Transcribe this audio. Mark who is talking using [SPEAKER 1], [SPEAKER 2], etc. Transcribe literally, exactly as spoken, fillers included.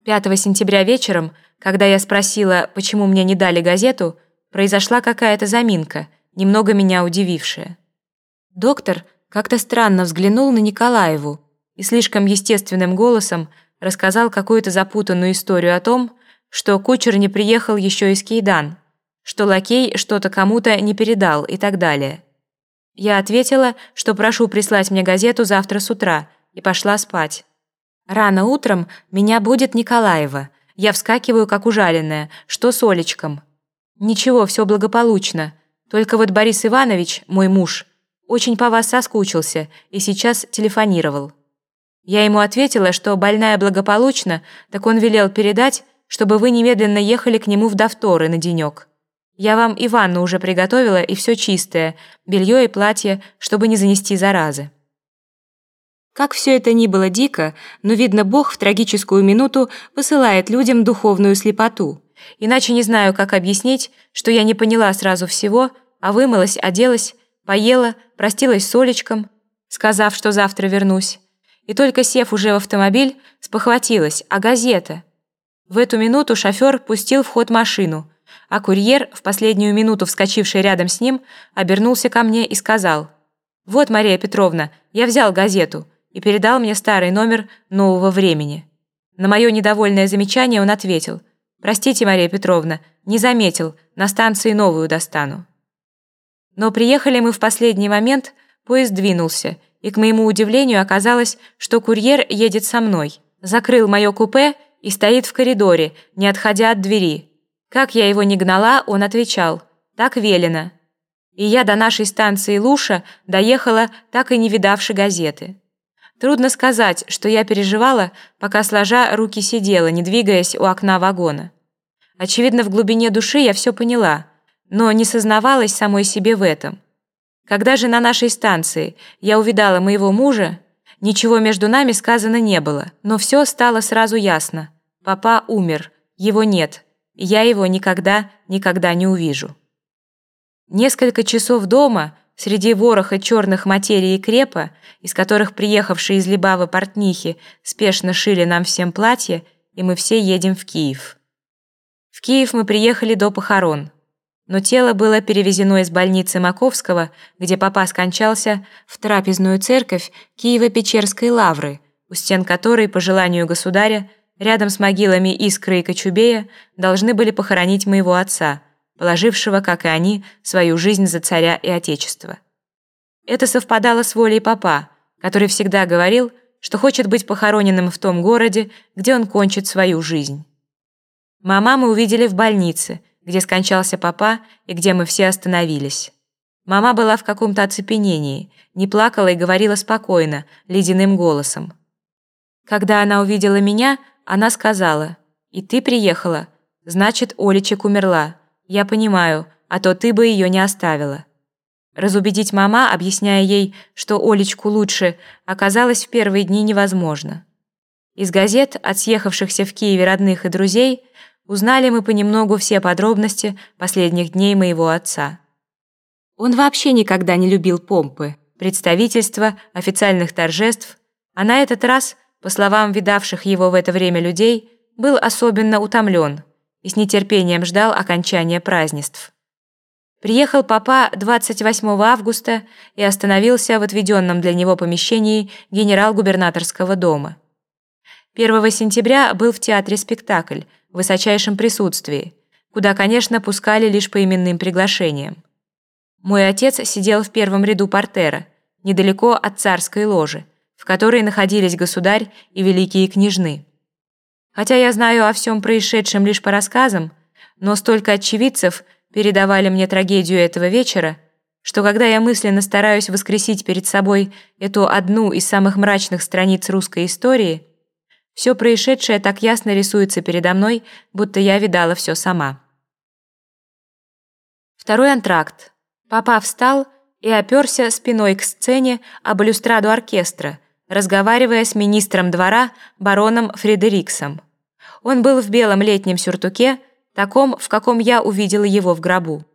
[SPEAKER 1] пятого сентября вечером, когда я спросила, почему мне не дали газету, произошла какая-то заминка, немного меня удивившая. Доктор как-то странно взглянул на Николаеву и слишком естественным голосом рассказал какую-то запутанную историю о том, что кучер не приехал еще из Кейдан, что лакей что-то кому-то не передал и так далее. Я ответила, что прошу прислать мне газету завтра с утра, и пошла спать. Рано утром меня будет Николаева. Я вскакиваю, как ужаленная. Что с Олечком? Ничего, все благополучно. Только вот Борис Иванович, мой муж, очень по вас соскучился и сейчас телефонировал. Я ему ответила, что больная благополучно, так он велел передать, чтобы вы немедленно ехали к нему в Довторы на денек. Я вам и ванну уже приготовила, и все чистое, белье и платье, чтобы не занести заразы. Как все это ни было дико, но, видно, Бог в трагическую минуту посылает людям духовную слепоту. Иначе не знаю, как объяснить, что я не поняла сразу всего, а вымылась, оделась, поела, простилась с Олечком, сказав, что завтра вернусь. И только сев уже в автомобиль, спохватилась, а газета? В эту минуту шофер пустил в ход машину, а курьер, в последнюю минуту вскочивший рядом с ним, обернулся ко мне и сказал: «Вот, Мария Петровна, я взял газету», и передал мне старый номер «Нового времени». На мое недовольное замечание он ответил: «Простите, Мария Петровна, не заметил, на станции новую достану». Но приехали мы в последний момент, поезд двинулся, и, к моему удивлению, оказалось, что курьер едет со мной, закрыл мое купе и стоит в коридоре, не отходя от двери. Как я его ни гнала, он отвечал: «Так велено». И я до нашей станции Луша доехала, так и не видавши газеты. Трудно сказать, что я переживала, пока сложа руки сидела, не двигаясь у окна вагона. Очевидно, в глубине души я все поняла, но не сознавалась самой себе в этом. Когда же на нашей станции я увидала моего мужа, ничего между нами сказано не было, но все стало сразу ясно. Папа умер, его нет, и я его никогда, никогда не увижу. Несколько часов дома, среди вороха черных материй и крепа, из которых приехавшие из Либавы портнихи спешно шили нам всем платья, и мы все едем в Киев. В Киев мы приехали до похорон, но тело было перевезено из больницы Маковского, где папа скончался, в трапезную церковь Киево-Печерской лавры, у стен которой, по желанию государя, рядом с могилами Искры и Кочубея должны были похоронить моего отца, положившего, как и они, свою жизнь за царя и отечество. Это совпадало с волей папа, который всегда говорил, что хочет быть похороненным в том городе, где он кончит свою жизнь. Мама мы увидели в больнице, где скончался папа и где мы все остановились. Мама была в каком-то оцепенении, не плакала и говорила спокойно, ледяным голосом. Когда она увидела меня, она сказала: «И ты приехала? Значит, Олечек умерла. Я понимаю, а то ты бы ее не оставила». Разубедить мама, объясняя ей, что Олечку лучше, оказалось в первые дни невозможно. Из газет от съехавшихся в Киеве родных и друзей узнали мы понемногу все подробности последних дней моего отца. Он вообще никогда не любил помпы, представительства, официальных торжеств, а на этот раз, по словам видавших его в это время людей, был особенно утомлен и с нетерпением ждал окончания празднеств. Приехал папа двадцать восьмого августа и остановился в отведенном для него помещении генерал-губернаторского дома. первого сентября был в театре спектакль в высочайшем присутствии, куда, конечно, пускали лишь по именным приглашениям. Мой отец сидел в первом ряду портера, недалеко от царской ложи, в которой находились государь и великие княжны. Хотя я знаю о всем происшедшем лишь по рассказам, но столько очевидцев передавали мне трагедию этого вечера, что когда я мысленно стараюсь воскресить перед собой эту одну из самых мрачных страниц русской истории, все происшедшее так ясно рисуется передо мной, будто я видала все сама. Второй антракт. Папа встал и оперся спиной к сцене об балюстраду оркестра, разговаривая с министром двора бароном Фредериксом. Он был в белом летнем сюртуке, таком, в каком я увидела его в гробу.